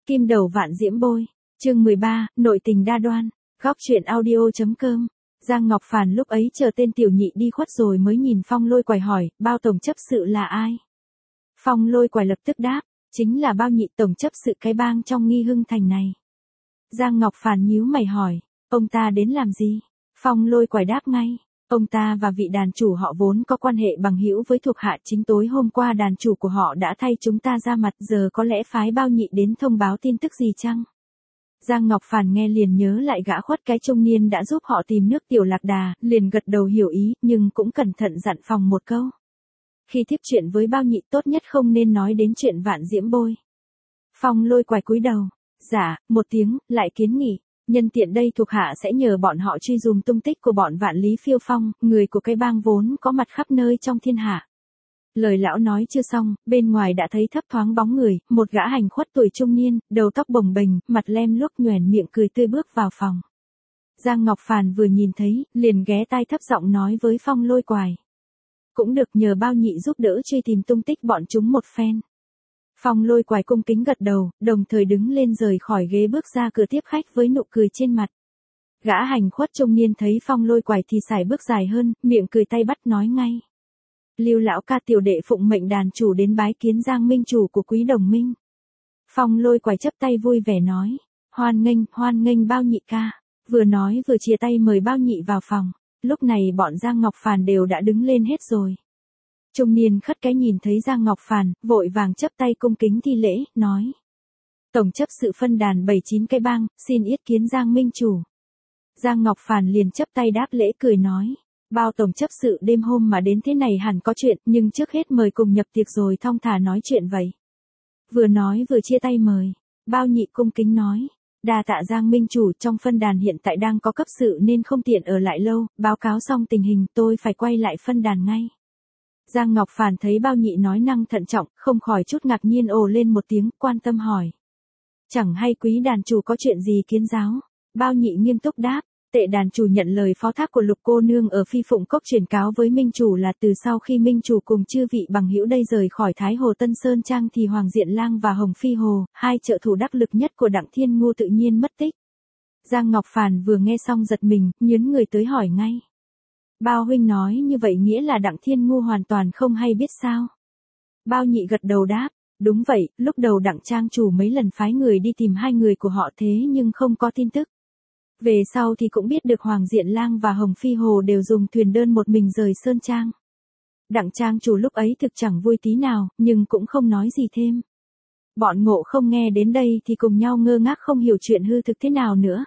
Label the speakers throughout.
Speaker 1: Kim đầu vạn diễm bôi. Chương 13, nội tình đa đoan. Góc truyện audio.com. Giang Ngọc Phàn lúc ấy chờ tên tiểu nhị đi khuất rồi mới nhìn Phong Lôi Quài hỏi, bao tổng chấp sự là ai? Phong Lôi Quài lập tức đáp, chính là bao nhị tổng chấp sự cái bang trong Nghi Hưng thành này. Giang Ngọc Phàn nhíu mày hỏi, ông ta đến làm gì? Phong Lôi Quài đáp ngay, ông ta và vị đàn chủ họ vốn có quan hệ bằng hữu với thuộc hạ, chính tối hôm qua đàn chủ của họ đã thay chúng ta ra mặt, giờ có lẽ phái bao nhị đến thông báo tin tức gì chăng? Giang Ngọc Phàn nghe liền nhớ lại gã khuất cái trung niên đã giúp họ tìm nước tiểu lạc đà, liền gật đầu hiểu ý, nhưng cũng cẩn thận dặn phòng một câu. Khi tiếp chuyện với bao nhị tốt nhất không nên nói đến chuyện vạn diễm bôi. Phong Lôi Quài cúi đầu, dạ, một tiếng, lại kiến nghị, nhân tiện đây thuộc hạ sẽ nhờ bọn họ truy dùm tung tích của bọn Vạn Lý Phiêu Phong, người của cái bang vốn có mặt khắp nơi trong thiên hạ. Lời lão nói chưa xong, bên ngoài đã thấy thấp thoáng bóng người, một gã hành khuất tuổi trung niên, đầu tóc bồng bềnh, mặt lem luốc nhoẻn miệng cười tươi bước vào phòng. Giang Ngọc Phàn vừa nhìn thấy, liền ghé tai thấp giọng nói với Phong Lôi Quài. Cũng được nhờ bao nhị giúp đỡ truy tìm tung tích bọn chúng một phen. Phong Lôi Quài cung kính gật đầu, đồng thời đứng lên rời khỏi ghế bước ra cửa tiếp khách với nụ cười trên mặt. Gã hành khuất trung niên thấy Phong Lôi Quài thì sải bước dài hơn, miệng cười tay bắt nói ngay. Lưu lão ca, tiểu đệ phụng mệnh đàn chủ đến bái kiến Giang minh chủ của Quý Đồng Minh. Phong Lôi Quài chắp tay vui vẻ nói, hoan nghênh bao nhị ca. Vừa nói vừa chia tay mời bao nhị vào phòng. Lúc này bọn Giang Ngọc Phàn đều đã đứng lên hết rồi. Trung niên khất cái nhìn thấy Giang Ngọc Phàn, vội vàng chắp tay cung kính thi lễ, nói. Tổng chấp sự phân đàn 79 cái bang, xin yết kiến Giang minh chủ. Giang Ngọc Phàn liền chắp tay đáp lễ cười nói. Bao tổng chấp sự đêm hôm mà đến thế này hẳn có chuyện, nhưng trước hết mời cùng nhập tiệc rồi thong thả nói chuyện vậy. Vừa nói vừa chia tay mời, bao nhị cung kính nói. Đa tạ Giang minh chủ, trong phân đàn hiện tại đang có cấp sự nên không tiện ở lại lâu, báo cáo xong tình hình tôi phải quay lại phân đàn ngay. Giang Ngọc Phàn thấy bao nhị nói năng thận trọng, không khỏi chút ngạc nhiên ồ lên một tiếng, quan tâm hỏi. Chẳng hay quý đàn chủ có chuyện gì kiến giáo? Bao nhị nghiêm túc đáp. Tệ đàn chủ nhận lời phó thác của Lục cô nương ở Phi Phụng Cốc truyền cáo với minh chủ là từ sau khi minh chủ cùng chư vị bằng hữu đây rời khỏi Thái Hồ Tân Sơn Trang thì Hoàng Diện Lang và Hồng Phi Hồ, hai trợ thủ đắc lực nhất của Đặng Thiên Ngu tự nhiên mất tích. Giang Ngọc Phàn vừa nghe xong giật mình, nhớn người tới hỏi ngay. Bao huynh nói như vậy nghĩa là Đặng Thiên Ngu hoàn toàn không hay biết sao? Bao nhị gật đầu đáp, đúng vậy, lúc đầu Đặng trang chủ mấy lần phái người đi tìm hai người của họ thế nhưng không có tin tức. Về sau thì cũng biết được Hoàng Diện Lang và Hồng Phi Hồ đều dùng thuyền đơn một mình rời Sơn Trang. Đặng trang chủ lúc ấy thực chẳng vui tí nào, nhưng cũng không nói gì thêm. Bọn ngộ không nghe đến đây thì cùng nhau ngơ ngác không hiểu chuyện hư thực thế nào nữa.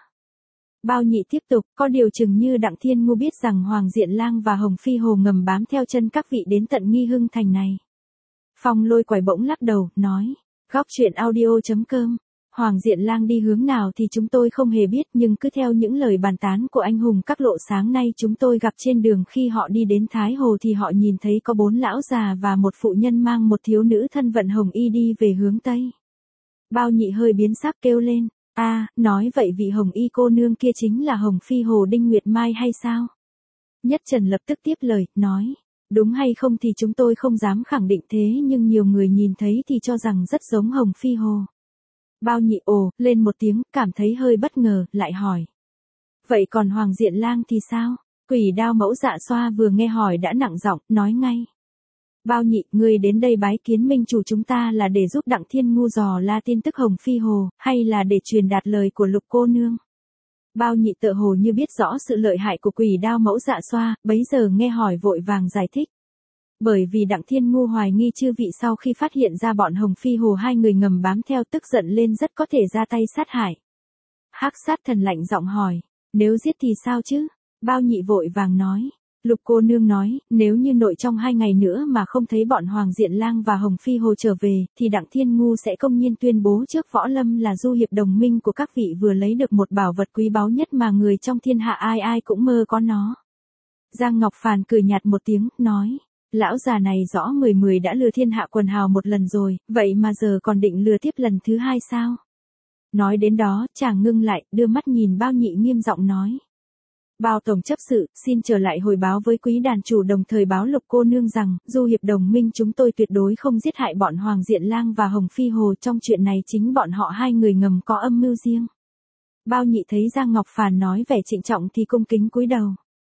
Speaker 1: Bao nhị tiếp tục, có điều chừng như Đặng Thiên Ngu biết rằng Hoàng Diện Lang và Hồng Phi Hồ ngầm bám theo chân các vị đến tận Nghi Hưng thành này. Phong Lôi Quài bỗng lắc đầu, nói, góc truyện audio.com. Hoàng Diện Lang đi hướng nào thì chúng tôi không hề biết, nhưng cứ theo những lời bàn tán của anh hùng các lộ sáng nay chúng tôi gặp trên đường khi họ đi đến Thái Hồ thì họ nhìn thấy có 4 lão già và một phụ nhân mang một thiếu nữ thân vận hồng y đi về hướng Tây. Bao nhị hơi biến sắc kêu lên, nói vậy vị hồng y cô nương kia chính là Hồng Phi Hồ Đinh Nguyệt Mai hay sao? Nhất Trần lập tức tiếp lời, nói, đúng hay không thì chúng tôi không dám khẳng định thế nhưng nhiều người nhìn thấy thì cho rằng rất giống Hồng Phi Hồ. Bao nhị ồ lên một tiếng, cảm thấy hơi bất ngờ, lại hỏi. Vậy còn Hoàng Diện Lang thì sao? Quỷ Đao Mẫu Dạ Xoa vừa nghe hỏi đã nặng giọng, nói ngay. Bao nhị, ngươi đến đây bái kiến minh chủ chúng ta là để giúp Đặng Thiên Ngu dò la tin tức Hồng Phi Hồ, hay là để truyền đạt lời của Lục cô nương? Bao nhị tựa hồ như biết rõ sự lợi hại của Quỷ Đao Mẫu Dạ Xoa, bấy giờ nghe hỏi vội vàng giải thích. Bởi vì Đặng Thiên Ngu hoài nghi chư vị sau khi phát hiện ra bọn Hồng Phi Hồ hai người ngầm bám theo tức giận lên rất có thể ra tay sát hại. Hắc Sát Thần lạnh giọng hỏi, nếu giết thì sao chứ? Bao nhị vội vàng nói, Lục cô nương nói, nếu như nội trong 2 ngày nữa mà không thấy bọn Hoàng Diện Lang và Hồng Phi Hồ trở về, thì Đặng Thiên Ngu sẽ công nhiên tuyên bố trước võ lâm là du hiệp đồng minh của các vị vừa lấy được một bảo vật quý báu nhất mà người trong thiên hạ ai ai cũng mơ có nó. Giang Ngọc Phàn cười nhạt một tiếng, nói. Lão già này rõ mười đã lừa thiên hạ quần hào một lần rồi, vậy mà giờ còn định lừa tiếp lần thứ 2 sao? Nói đến đó, chàng ngưng lại, đưa mắt nhìn bao nhị nghiêm giọng nói. Bao tổng chấp sự, xin trở lại hồi báo với quý đàn chủ, đồng thời báo Lục cô nương rằng, du hiệp đồng minh chúng tôi tuyệt đối không giết hại bọn Hoàng Diện Lang và Hồng Phi Hồ, trong chuyện này chính bọn họ hai người ngầm có âm mưu riêng. Bao Nhị thấy Giang Ngọc Phàn nói vẻ trịnh trọng thì cung kính cúi đầu.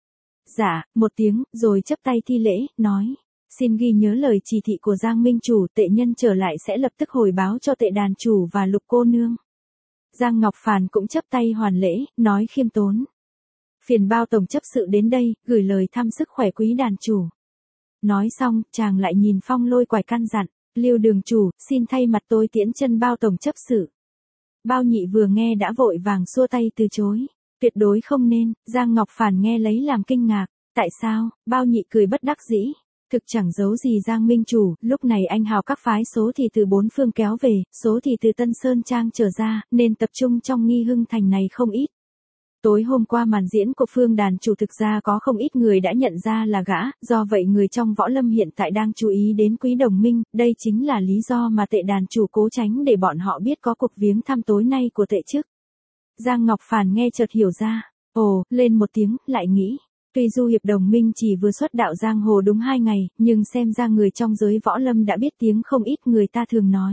Speaker 1: Dạ, một tiếng, rồi chắp tay thi lễ, nói. Xin ghi nhớ lời chỉ thị của Giang Minh chủ, tệ nhân trở lại sẽ lập tức hồi báo cho tệ đàn chủ và Lục cô nương. Giang Ngọc Phàn cũng chắp tay hoàn lễ, nói khiêm tốn. Phiền Bao tổng chấp sự đến đây, gửi lời thăm sức khỏe quý đàn chủ. Nói xong, chàng lại nhìn Phong Lôi Quải căn dặn, Lưu đường chủ, xin thay mặt tôi tiễn chân Bao tổng chấp sự. Bao Nhị vừa nghe đã vội vàng xua tay từ chối. Tuyệt đối không nên. Giang Ngọc Phàn nghe lấy làm kinh ngạc. Tại sao? Bao Nhị cười bất đắc dĩ. Thực chẳng giấu gì Giang Minh chủ, lúc này anh hào các phái số thì từ bốn phương kéo về, số thì từ Tân Sơn Trang trở ra, nên tập trung trong Nghi Hưng Thành này không ít. Tối hôm qua màn diễn của Phương đàn chủ thực ra có không ít người đã nhận ra là gã, do vậy người trong võ lâm hiện tại đang chú ý đến quý đồng minh, đây chính là lý do mà tệ đàn chủ cố tránh để bọn họ biết có cuộc viếng thăm tối nay của tệ chức. Giang Ngọc Phàn nghe chợt hiểu ra, ồ, lên một tiếng, lại nghĩ. Tuy du hiệp đồng minh chỉ vừa xuất đạo giang hồ đúng 2 ngày, nhưng xem ra người trong giới võ lâm đã biết tiếng không ít, người ta thường nói.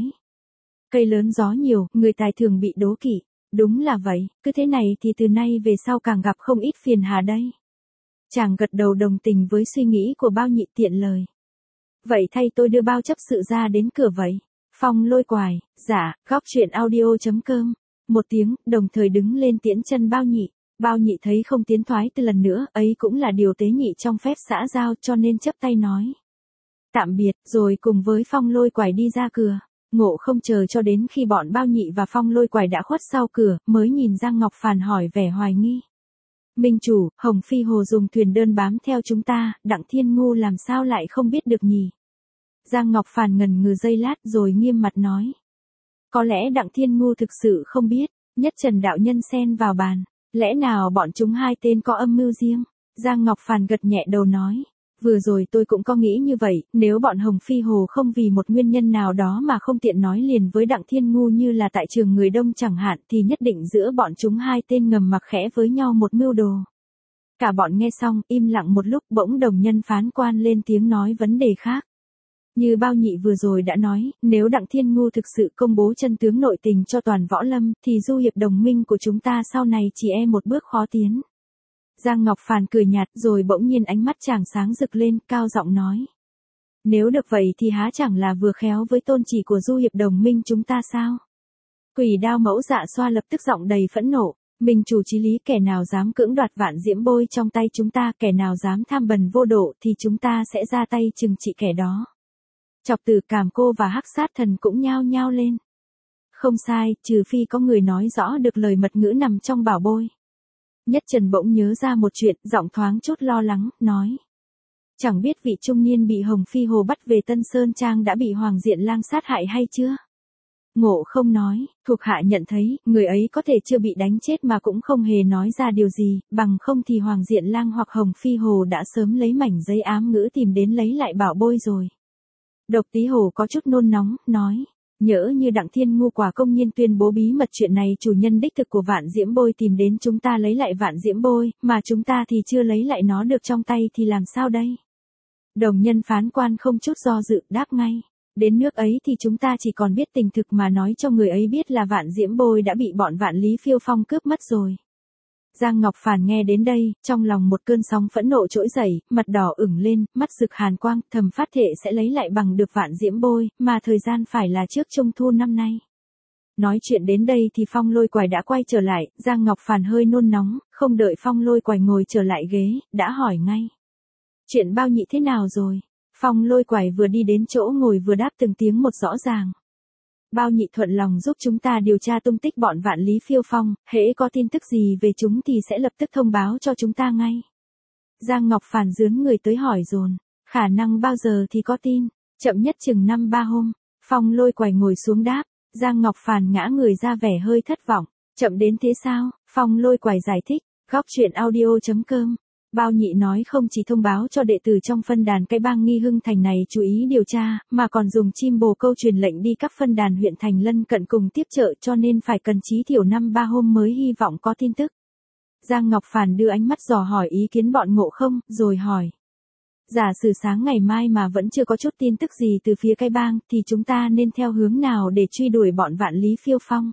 Speaker 1: Cây lớn gió nhiều, người tài thường bị đố kỵ. Đúng là vậy, cứ thế này thì từ nay về sau càng gặp không ít phiền hà đây. Chàng gật đầu đồng tình với suy nghĩ của Bao Nhị, tiện lời. Vậy thay tôi đưa Bao chấp sự ra đến cửa vậy. Phong Lôi Quải, dạ, góc truyện audio.com. Một tiếng, đồng thời đứng lên tiễn chân Bao Nhị. Bao Nhị thấy không tiến thoái từ lần nữa, ấy cũng là điều tế nhị trong phép xã giao, cho nên chấp tay nói. Tạm biệt, rồi cùng với Phong Lôi Quải đi ra cửa. Ngộ không chờ cho đến khi bọn Bao Nhị và Phong Lôi Quải đã khuất sau cửa, mới nhìn Giang Ngọc Phàn hỏi vẻ hoài nghi. Minh chủ, Hồng Phi Hồ dùng thuyền đơn bám theo chúng ta, Đặng Thiên Ngu làm sao lại không biết được nhỉ? Giang Ngọc Phàn ngần ngừ giây lát rồi nghiêm mặt nói. Có lẽ Đặng Thiên Ngu thực sự không biết, nhất Trần đạo nhân xen vào bàn. Lẽ nào bọn chúng hai tên có âm mưu riêng? Giang Ngọc Phàn gật nhẹ đầu nói. Vừa rồi tôi cũng có nghĩ như vậy, nếu bọn Hồng Phi Hồ không vì một nguyên nhân nào đó mà không tiện nói liền với Đặng Thiên Ngu như là tại trường người đông chẳng hạn, thì nhất định giữa bọn chúng hai tên ngầm mặc khẽ với nhau một mưu đồ. Cả bọn nghe xong, im lặng một lúc, bỗng đồng nhân phán quan lên tiếng nói vấn đề khác. Như Bao Nhị vừa rồi đã nói, nếu Đặng Thiên Ngu thực sự công bố chân tướng nội tình cho toàn võ lâm, thì du hiệp đồng minh của chúng ta sau này chỉ một bước khó tiến. Giang Ngọc Phàn cười nhạt rồi bỗng nhiên ánh mắt chàng sáng rực lên, cao giọng nói. Nếu được vậy thì há chẳng là vừa khéo với tôn chỉ của du hiệp đồng minh chúng ta sao? Quỷ Đao Mẫu Dạ Xoa lập tức giọng đầy phẫn nộ. Minh chủ chí lý, kẻ nào dám cưỡng đoạt Vạn Diễm Bôi trong tay chúng ta, kẻ nào dám tham bần vô độ thì chúng ta sẽ ra tay trừng trị kẻ đó. Chọc Tử, Cảm Cô và Hắc Sát Thần cũng nhao nhao lên. Không sai, trừ phi có người nói rõ được lời mật ngữ nằm trong bảo bôi. Nhất Trần bỗng nhớ ra một chuyện, giọng thoáng chút lo lắng, nói. Chẳng biết vị trung niên bị Hồng Phi Hồ bắt về Tân Sơn Trang đã bị Hoàng Diện Lang sát hại hay chưa? Ngộ không nói, thuộc hạ nhận thấy, người ấy có thể chưa bị đánh chết mà cũng không hề nói ra điều gì, bằng không thì Hoàng Diện Lang hoặc Hồng Phi Hồ đã sớm lấy mảnh giấy ám ngữ tìm đến lấy lại bảo bôi rồi. Độc Tí Hồ có chút nôn nóng, nói. Nhỡ như Đặng Thiên Ngu quả công nhiên tuyên bố bí mật chuyện này, chủ nhân đích thực của Vạn Diễm Bôi tìm đến chúng ta lấy lại Vạn Diễm Bôi, mà chúng ta thì chưa lấy lại nó được trong tay thì làm sao đây? Đồng nhân phán quan không chút do dự, đáp ngay. Đến nước ấy thì chúng ta chỉ còn biết tình thực mà nói cho người ấy biết là Vạn Diễm Bôi đã bị bọn Vạn Lý Phiêu Phong cướp mất rồi. Giang Ngọc Phàn nghe đến đây, trong lòng một cơn sóng phẫn nộ trỗi dậy, mặt đỏ ửng lên, mắt rực hàn quang, thầm phát thệ sẽ lấy lại bằng được Vạn Diễm Bôi, mà thời gian phải là trước Trung Thu năm nay. Nói chuyện đến đây thì Phong Lôi Quải đã quay trở lại, Giang Ngọc Phàn hơi nôn nóng, không đợi Phong Lôi Quải ngồi trở lại ghế, đã hỏi ngay. Chuyện Bao Nhị thế nào rồi? Phong Lôi Quải vừa đi đến chỗ ngồi vừa đáp từng tiếng một rõ ràng. Bao Nhị thuận lòng giúp chúng ta điều tra tung tích bọn Vạn Lý Phiêu Phong, hễ có tin tức gì về chúng thì sẽ lập tức thông báo cho chúng ta ngay. Giang Ngọc Phàn dướn người tới hỏi dồn, khả năng bao giờ thì có tin, chậm nhất chừng 5-3 hôm. Phong Lôi Quải ngồi xuống đáp, Giang Ngọc Phàn ngã người ra vẻ hơi thất vọng, chậm đến thế sao? Phong Lôi Quải giải thích, góc truyện audio.com. Bao Nhị nói không chỉ thông báo cho đệ tử trong phân đàn cái bang Nghi Hưng Thành này chú ý điều tra, mà còn dùng chim bồ câu truyền lệnh đi các phân đàn huyện thành lân cận cùng tiếp trợ, cho nên phải cần chí thiểu 5-3 hôm mới hy vọng có tin tức. Giang Ngọc Phàn đưa ánh mắt dò hỏi ý kiến bọn Ngộ Không, rồi hỏi. Giả sử sáng ngày mai mà vẫn chưa có chút tin tức gì từ phía cái bang, thì chúng ta nên theo hướng nào để truy đuổi bọn Vạn Lý Phiêu Phong?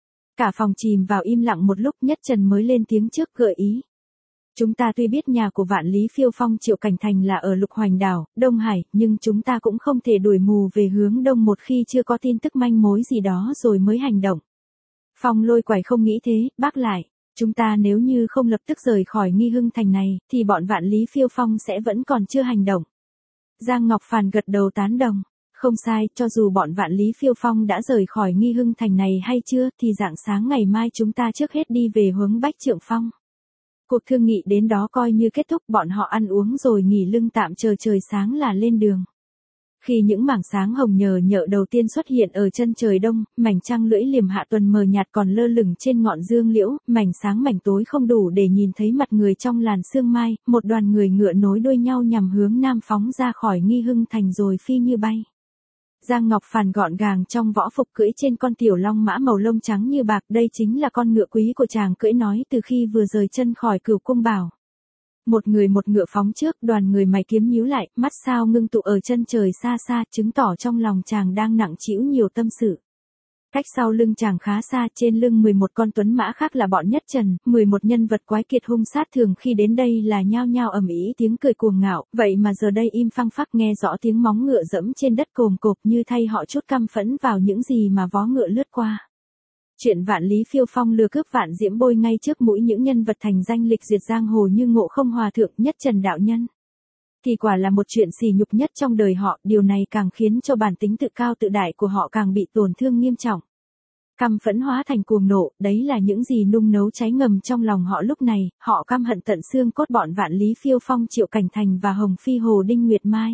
Speaker 1: Cả phòng chìm vào im lặng một lúc, Nhất Trần mới lên tiếng trước gợi ý. Chúng ta tuy biết nhà của Vạn Lý Phiêu Phong Triệu Cảnh Thành là ở Lục Hoành Đảo, Đông Hải, nhưng chúng ta cũng không thể đuổi mù về hướng đông một khi chưa có tin tức manh mối gì đó rồi mới hành động. Phong Lôi Quải không nghĩ thế, bác lại. Chúng ta nếu như không lập tức rời khỏi Nghi Hưng Thành này, thì bọn Vạn Lý Phiêu Phong sẽ vẫn còn chưa hành động. Giang Ngọc Phàn gật đầu tán đồng. Không sai, cho dù bọn Vạn Lý Phiêu Phong đã rời khỏi Nghi Hưng Thành này hay chưa, thì rạng sáng ngày mai chúng ta trước hết đi về hướng Bách Trượng Phong. Cuộc thương nghị đến đó coi như kết thúc, bọn họ ăn uống rồi nghỉ lưng tạm chờ trời sáng là lên đường. Khi những mảng sáng hồng nhờ nhợ đầu tiên xuất hiện ở chân trời đông, mảnh trăng lưỡi liềm hạ tuần mờ nhạt còn lơ lửng trên ngọn dương liễu, mảnh sáng mảnh tối không đủ để nhìn thấy mặt người trong làn sương mai, một đoàn người ngựa nối đuôi nhau nhằm hướng nam phóng ra khỏi Nghi Hưng Thành rồi phi như bay. Giang Ngọc Phàn gọn gàng trong võ phục cưỡi trên con tiểu long mã màu lông trắng như bạc, đây chính là con ngựa quý của chàng cưỡi nói từ khi vừa rời chân khỏi Cửu Cung Bảo. Một người một ngựa phóng trước, đoàn người mày kiếm nhíu lại, mắt sao ngưng tụ ở chân trời xa xa, chứng tỏ trong lòng chàng đang nặng trĩu nhiều tâm sự. Cách sau lưng chàng khá xa, trên lưng 11 con tuấn mã khác là bọn Nhất Trần, 11 nhân vật quái kiệt hung sát thường khi đến đây là nhao nhao ầm ĩ tiếng cười cuồng ngạo, vậy mà giờ đây im phăng phắc, nghe rõ tiếng móng ngựa dẫm trên đất cồm cộp như thay họ chút căm phẫn vào những gì mà vó ngựa lướt qua. Chuyện Vạn Lý Phiêu Phong lừa cướp Vạn Diễm Bôi ngay trước mũi những nhân vật thành danh lịch duyệt giang hồ như Ngộ Không Hòa Thượng, Nhất Trần đạo nhân, thì quả là một chuyện sỉ nhục nhất trong đời họ, điều này càng khiến cho bản tính tự cao tự đại của họ càng bị tổn thương nghiêm trọng. Căm phẫn hóa thành cuồng nộ, đấy là những gì nung nấu cháy ngầm trong lòng họ lúc này, họ căm hận tận xương cốt bọn Vạn Lý Phiêu Phong Triệu Cảnh Thành và Hồng Phi Hồ Đinh Nguyệt Mai.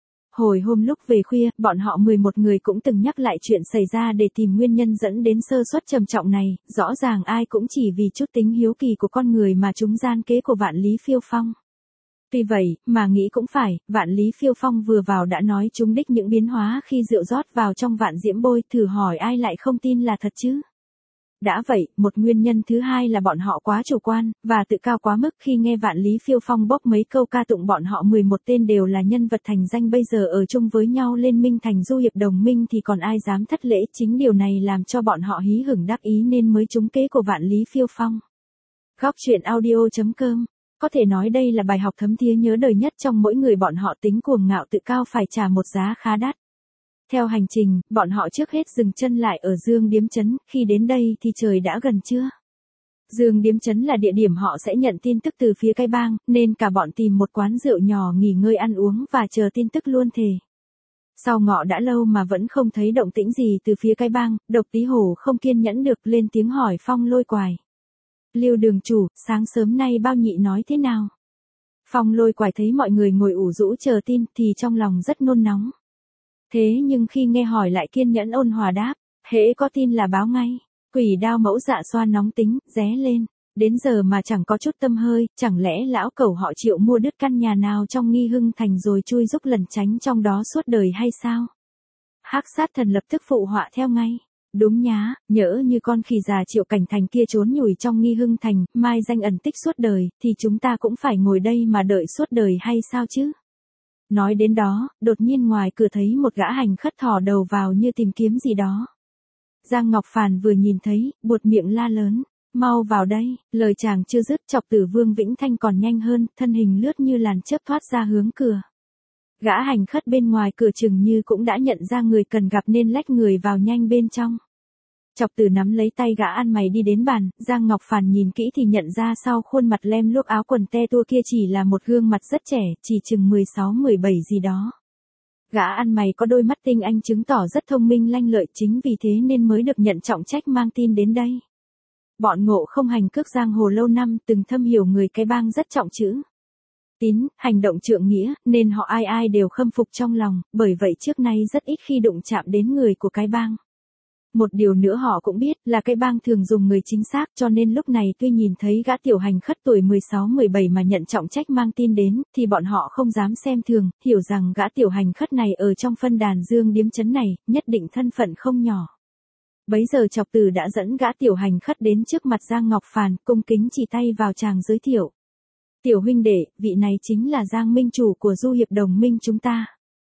Speaker 1: Hồi hôm lúc về khuya, bọn họ 11 người cũng từng nhắc lại chuyện xảy ra để tìm nguyên nhân dẫn đến sơ suất trầm trọng này, rõ ràng ai cũng chỉ vì chút tính hiếu kỳ của con người mà chúng gian kế của Vạn Lý Phiêu Phong. Tuy vậy, mà nghĩ cũng phải, Vạn Lý Phiêu Phong vừa vào đã nói chúng đích những biến hóa khi rượu rót vào trong Vạn Diễm Bôi, thử hỏi ai lại không tin là thật chứ? Đã vậy, một nguyên nhân thứ hai là bọn họ quá chủ quan, và tự cao quá mức khi nghe Vạn Lý Phiêu Phong bốc mấy câu ca tụng bọn họ 11 tên đều là nhân vật thành danh bây giờ ở chung với nhau lên minh thành du hiệp đồng minh thì còn ai dám thất lễ, chính điều này làm cho bọn họ hí hửng đắc ý nên mới trúng kế của Vạn Lý Phiêu Phong. Góc truyện audio.com. Có thể nói đây là bài học thấm thía nhớ đời nhất trong mỗi người bọn họ, tính cuồng ngạo tự cao phải trả một giá khá đắt. Theo hành trình, bọn họ trước hết dừng chân lại ở Dương Điếm Trấn, khi đến đây thì trời đã gần trưa. Dương Điếm Trấn là địa điểm họ sẽ nhận tin tức từ phía cái bang, nên cả bọn tìm một quán rượu nhỏ nghỉ ngơi ăn uống và chờ tin tức luôn thề. Sau ngọ đã lâu mà vẫn không thấy động tĩnh gì từ phía cái bang, Độc Tí Hổ không kiên nhẫn được lên tiếng hỏi Phong Lôi Quải. Lưu đường chủ, sáng sớm nay bao nhị nói thế nào? Phong Lôi Quải thấy mọi người ngồi ủ rũ chờ tin thì trong lòng rất nôn nóng. Thế nhưng khi nghe hỏi lại kiên nhẫn ôn hòa đáp, hễ có tin là báo ngay. Quỷ Đao Mẫu Dạ Xoa nóng tính, ré lên. Đến giờ mà chẳng có chút tâm hơi, chẳng lẽ lão cẩu họ Triệu mua đứt căn nhà nào trong Nghi Hưng Thành rồi chui rúc lẩn tránh trong đó suốt đời hay sao? Hắc Sát Thần lập tức phụ họa theo ngay. Đúng nhá, nhỡ như con khỉ già Triệu Cảnh Thành kia trốn nhủi trong Nghi Hưng Thành, mai danh ẩn tích suốt đời, thì chúng ta cũng phải ngồi đây mà đợi suốt đời hay sao chứ? Nói đến đó, đột nhiên ngoài cửa thấy một gã hành khất thò đầu vào như tìm kiếm gì đó. Giang Ngọc Phàn vừa nhìn thấy, buột miệng la lớn, mau vào đây, lời chàng chưa dứt Chọc Tử Vương Vĩnh Thanh còn nhanh hơn, thân hình lướt như làn chớp thoát ra hướng cửa. Gã hành khất bên ngoài cửa chừng như cũng đã nhận ra người cần gặp nên lách người vào nhanh bên trong. Chọc Tử nắm lấy tay gã ăn mày đi đến bàn, Giang Ngọc Phàn nhìn kỹ thì nhận ra sau khuôn mặt lem luốc áo quần te tua kia chỉ là một gương mặt rất trẻ, chỉ chừng 16-17 gì đó. Gã ăn mày có đôi mắt tinh anh chứng tỏ rất thông minh lanh lợi, chính vì thế nên mới được nhận trọng trách mang tin đến đây. Bọn Ngộ Không hành cước giang hồ lâu năm từng thâm hiểu người cái bang rất trọng chữ tín, hành động trượng nghĩa, nên họ ai ai đều khâm phục trong lòng, bởi vậy trước nay rất ít khi đụng chạm đến người của cái bang. Một điều nữa họ cũng biết là cái bang thường dùng người chính xác, cho nên lúc này tuy nhìn thấy gã tiểu hành khất tuổi 16-17 mà nhận trọng trách mang tin đến, thì bọn họ không dám xem thường, hiểu rằng gã tiểu hành khất này ở trong phân đàn Dương Điếm Trấn này, nhất định thân phận không nhỏ. Bấy giờ Chọc Từ đã dẫn gã tiểu hành khất đến trước mặt Giang Ngọc Phàn, cung kính chỉ tay vào chàng giới thiệu. Tiểu huynh đệ, vị này chính là Giang minh chủ của du hiệp đồng minh chúng ta.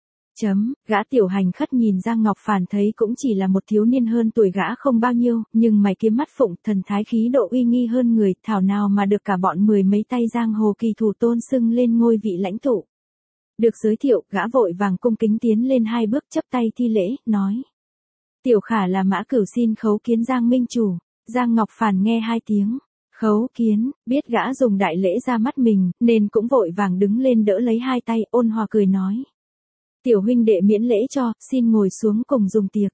Speaker 1: Gã tiểu hành khất nhìn Giang Ngọc Phàn thấy cũng chỉ là một thiếu niên hơn tuổi gã không bao nhiêu, nhưng mày kiếm mắt phụng, thần thái khí độ uy nghi hơn người, thảo nào mà được cả bọn mười mấy tay giang hồ kỳ thủ tôn xưng lên ngôi vị lãnh tụ. Được giới thiệu, gã vội vàng cung kính tiến lên 2 bước chắp tay thi lễ, nói. Tiểu khả là Mã Cửu xin khấu kiến Giang minh chủ. Giang Ngọc Phàn nghe 2 tiếng. Khấu kiến, biết gã dùng đại lễ ra mắt mình, nên cũng vội vàng đứng lên đỡ lấy 2 tay, ôn hòa cười nói. Tiểu huynh đệ miễn lễ cho, xin ngồi xuống cùng dùng tiệc.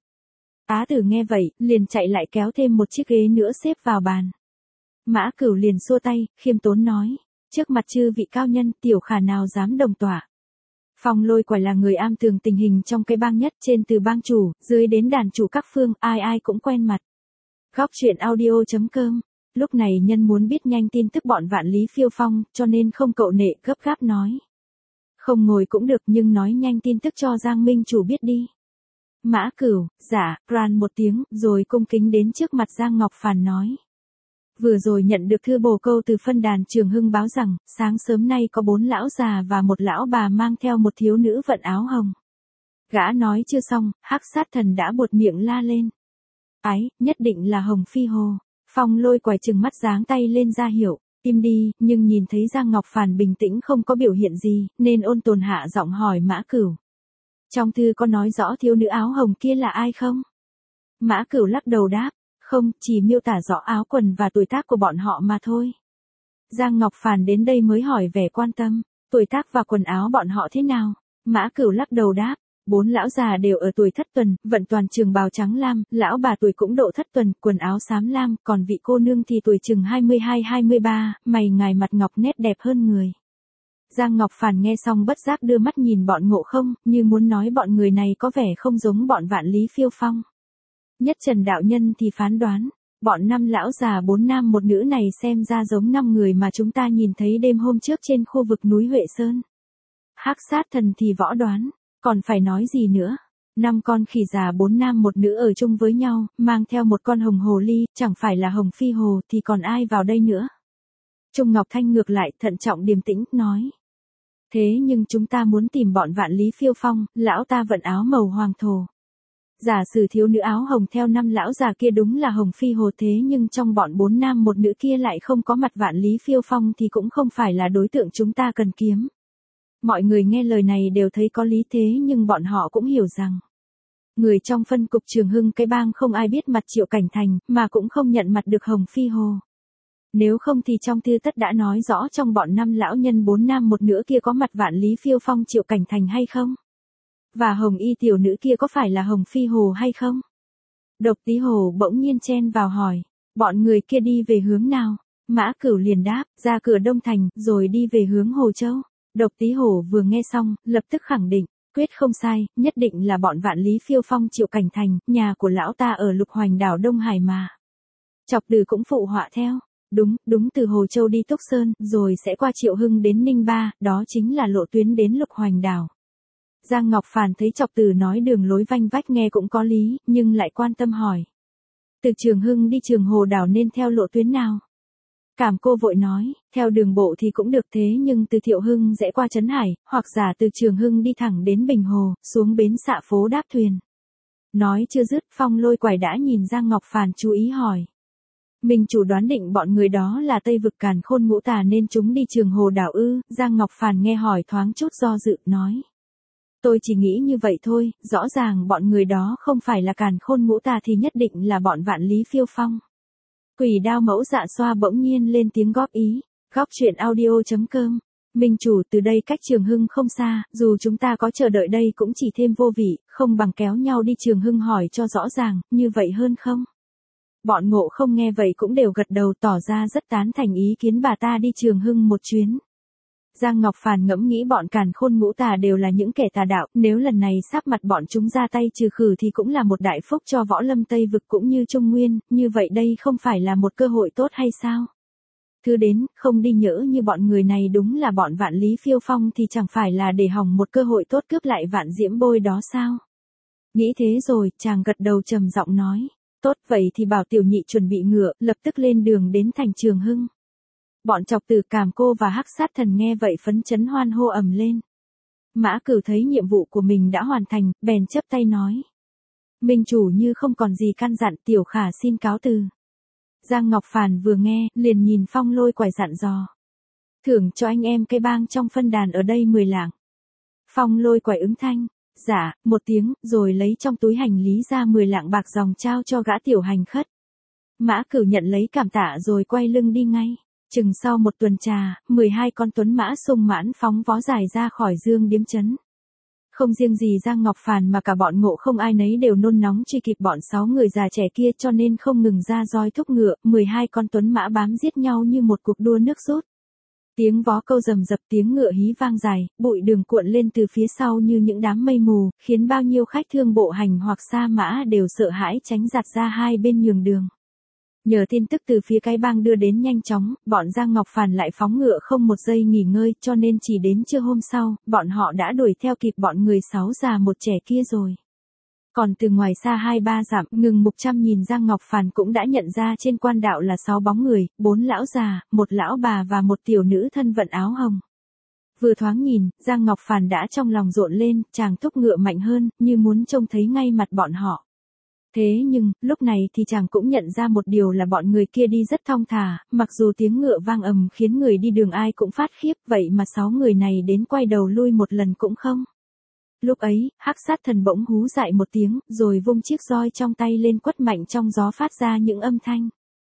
Speaker 1: Á Tử nghe vậy, liền chạy lại kéo thêm một chiếc ghế nữa xếp vào bàn. Mã Cửu liền xua tay, khiêm tốn nói. Trước mặt chư vị cao nhân, tiểu khả nào dám đồng tỏa. Phong Lôi Quải là người am tường tình hình trong cái bang nhất, trên từ bang chủ, dưới đến đàn chủ các phương, ai ai cũng quen mặt. Góc truyện audio.com. Lúc này nhân muốn biết nhanh tin tức bọn Vạn Lý Phiêu Phong, cho nên không cậu nệ, gấp gáp nói. Không ngồi cũng được nhưng nói nhanh tin tức cho Giang minh chủ biết đi. Mã Cửu, dạ, ran một tiếng, rồi cung kính đến trước mặt Giang Ngọc Phàn nói. Vừa rồi nhận được thư bồ câu từ phân đàn Trường Hưng báo rằng, sáng sớm nay có 4 lão già và một lão bà mang theo một thiếu nữ vận áo hồng. Gã nói chưa xong, Hắc Sát Thần đã buột miệng la lên. Ái, nhất định là Hồng Phi Hồ. Phong Lôi Quải trừng mắt giáng tay lên ra hiệu, im đi, nhưng nhìn thấy Giang Ngọc Phàn bình tĩnh không có biểu hiện gì, nên ôn tồn hạ giọng hỏi Mã Cửu. Trong thư có nói rõ thiếu nữ áo hồng kia là ai không? Mã Cửu lắc đầu đáp, không, chỉ miêu tả rõ áo quần và tuổi tác của bọn họ mà thôi. Giang Ngọc Phàn đến đây mới hỏi vẻ quan tâm, tuổi tác và quần áo bọn họ thế nào? Mã Cửu lắc đầu đáp. 4 lão già đều ở tuổi thất tuần, vận toàn trường bào trắng lam, lão bà tuổi cũng độ thất tuần, quần áo xám lam, còn vị cô nương thì tuổi chừng 22-23, mày ngài mặt ngọc nét đẹp hơn người. Giang Ngọc Phàn nghe xong bất giác đưa mắt nhìn bọn Ngộ Không, như muốn nói bọn người này có vẻ không giống bọn Vạn Lý Phiêu Phong. Nhất Trần đạo nhân thì phán đoán, bọn 5 lão già 4 nam 1 nữ này xem ra giống 5 người mà chúng ta nhìn thấy đêm hôm trước trên khu vực núi Huệ Sơn. Hắc Sát Thần thì võ đoán. Còn phải nói gì nữa? 5 con khỉ già 4 nam 1 nữ ở chung với nhau, mang theo một con hồng hồ ly, chẳng phải là Hồng Phi Hồ thì còn ai vào đây nữa? Trung Ngọc Thanh ngược lại, thận trọng điềm tĩnh, nói. Thế nhưng chúng ta muốn tìm bọn Vạn Lý Phiêu Phong, lão ta vận áo màu hoàng thổ. Giả sử thiếu nữ áo hồng theo 5 lão già kia đúng là Hồng Phi Hồ, thế nhưng trong bọn 4 nam 1 nữ kia lại không có mặt Vạn Lý Phiêu Phong thì cũng không phải là đối tượng chúng ta cần kiếm. Mọi người nghe lời này đều thấy có lý, thế nhưng bọn họ cũng hiểu rằng người trong phân cục Trường Hưng cái bang không ai biết mặt Triệu Cảnh Thành, mà cũng không nhận mặt được Hồng Phi Hồ. Nếu không thì trong thư tất đã nói rõ trong bọn 5 lão nhân 4 nam 1 nữ kia có mặt Vạn Lý Phiêu Phong Triệu Cảnh Thành hay không? Và Hồng Y tiểu nữ kia có phải là Hồng Phi Hồ hay không? Độc Tí Hồ bỗng nhiên chen vào hỏi, bọn người kia đi về hướng nào? Mã Cửu liền đáp, ra cửa Đông Thành, rồi đi về hướng Hồ Châu. Độc Tí Hổ vừa nghe xong, lập tức khẳng định, quyết không sai, nhất định là bọn Vạn Lý Phiêu Phong Triệu Cảnh Thành, nhà của lão ta ở Lục Hoành đảo Đông Hải mà. Chọc Từ cũng phụ họa theo, đúng từ Hồ Châu đi Túc Sơn, rồi sẽ qua Triệu Hưng đến Ninh Ba, đó chính là lộ tuyến đến Lục Hoành đảo. Giang Ngọc Phàn thấy Chọc Từ nói đường lối vanh vách nghe cũng có lý, nhưng lại quan tâm hỏi. Từ Trường Hưng đi Trường Hồ đảo nên theo lộ tuyến nào? Cảm cô vội nói, theo đường bộ thì cũng được, thế nhưng từ Thiệu Hưng rẽ qua Trấn Hải, hoặc giả từ Trường Hưng đi thẳng đến Bình Hồ, xuống bến Xạ Phố đáp thuyền. Nói chưa dứt, Phong Lôi Quải đã nhìn Giang Ngọc Phàn chú ý hỏi. Mình chủ đoán định bọn người đó là Tây vực Càn Khôn Ngũ Tà nên chúng đi Trường Hồ đảo ư? Giang Ngọc Phàn nghe hỏi thoáng chút do dự, nói. Tôi chỉ nghĩ như vậy thôi, rõ ràng bọn người đó không phải là Càn Khôn Ngũ Tà thì nhất định là bọn Vạn Lý Phiêu Phong. Quỷ Đao Mẫu Dạ Xoa bỗng nhiên lên tiếng góp ý. Góc truyện audio.com. Minh chủ, từ đây cách Trường Hưng không xa, dù chúng ta có chờ đợi đây cũng chỉ thêm vô vị, không bằng kéo nhau đi Trường Hưng hỏi cho rõ ràng, như vậy hơn không? Bọn Ngộ Không nghe vậy cũng đều gật đầu tỏ ra rất tán thành ý kiến bà ta đi Trường Hưng một chuyến. Giang Ngọc Phàn ngẫm nghĩ bọn Càn Khôn Ngũ Tà đều là những kẻ tà đạo, nếu lần này sắp mặt bọn chúng ra tay trừ khử thì cũng là một đại phúc cho võ lâm Tây vực cũng như Trung Nguyên, như vậy đây không phải là một cơ hội tốt hay sao? Thứ đến, không đi nhỡ như bọn người này đúng là bọn Vạn Lý Phiêu Phong thì chẳng phải là để hỏng một cơ hội tốt cướp lại Vạn Diễm Bôi đó sao? Nghĩ thế rồi, chàng gật đầu trầm giọng nói. Tốt vậy thì bảo tiểu nhị chuẩn bị ngựa, lập tức lên đường đến thành Trường Hưng. Bọn Chọc Tử, Cảm Cô và Hắc Sát Thần nghe vậy phấn chấn hoan hô ầm lên. Mã Cửu thấy nhiệm vụ của mình đã hoàn thành, bèn chắp tay nói. Minh chủ như không còn gì căn dặn, tiểu khả xin cáo từ. Giang Ngọc Phàn vừa nghe, liền nhìn Phong Lôi Quải dặn dò. Thưởng cho anh em cây bang trong phân đàn ở đây 10 lạng. Phong Lôi Quải ứng thanh. Dạ, một tiếng, rồi lấy trong túi hành lý ra 10 lạng bạc dòng trao cho gã tiểu hành khất. Mã Cửu nhận lấy cảm tạ rồi quay lưng đi ngay. Chừng sau một tuần trà, 12 con tuấn mã sung mãn phóng vó dài ra khỏi Dương Điếm trấn. Không riêng gì Giang Ngọc Phàn mà cả bọn Ngộ không ai nấy đều nôn nóng truy kịp bọn 6 người già trẻ kia, cho nên không ngừng ra roi thúc ngựa, 12 con tuấn mã bám giết nhau như một cuộc đua nước rút. Tiếng vó câu rầm rập, tiếng ngựa hí vang dài, bụi đường cuộn lên từ phía sau như những đám mây mù, khiến bao nhiêu khách thương bộ hành hoặc sa mã đều sợ hãi tránh giạt ra hai bên nhường đường. Nhờ tin tức từ phía cái bang đưa đến nhanh chóng, bọn Giang Ngọc Phàn lại phóng ngựa không một giây nghỉ ngơi, cho nên chỉ đến trưa hôm sau, bọn họ đã đuổi theo kịp bọn người 6 già một trẻ kia rồi. Còn từ ngoài xa 2-3 dặm, ngừng mục trăm nhìn Giang Ngọc Phàn cũng đã nhận ra trên quan đạo là 6 bóng người, 4 lão già, 1 lão bà và 1 tiểu nữ thân vận áo hồng. Vừa thoáng nhìn, Giang Ngọc Phàn đã trong lòng rộn lên, chàng thúc ngựa mạnh hơn, như muốn trông thấy ngay mặt bọn họ. Thế nhưng, lúc này thì chàng cũng nhận ra một điều là bọn người kia đi rất thong thả, mặc dù tiếng ngựa vang ầm khiến người đi đường ai cũng phát khiếp, vậy mà 6 người này đến quay đầu lui một lần cũng không. Lúc ấy, Hắc Sát Thần bỗng hú dại một tiếng, rồi vung chiếc roi trong tay lên quất mạnh trong gió phát ra những âm thanh.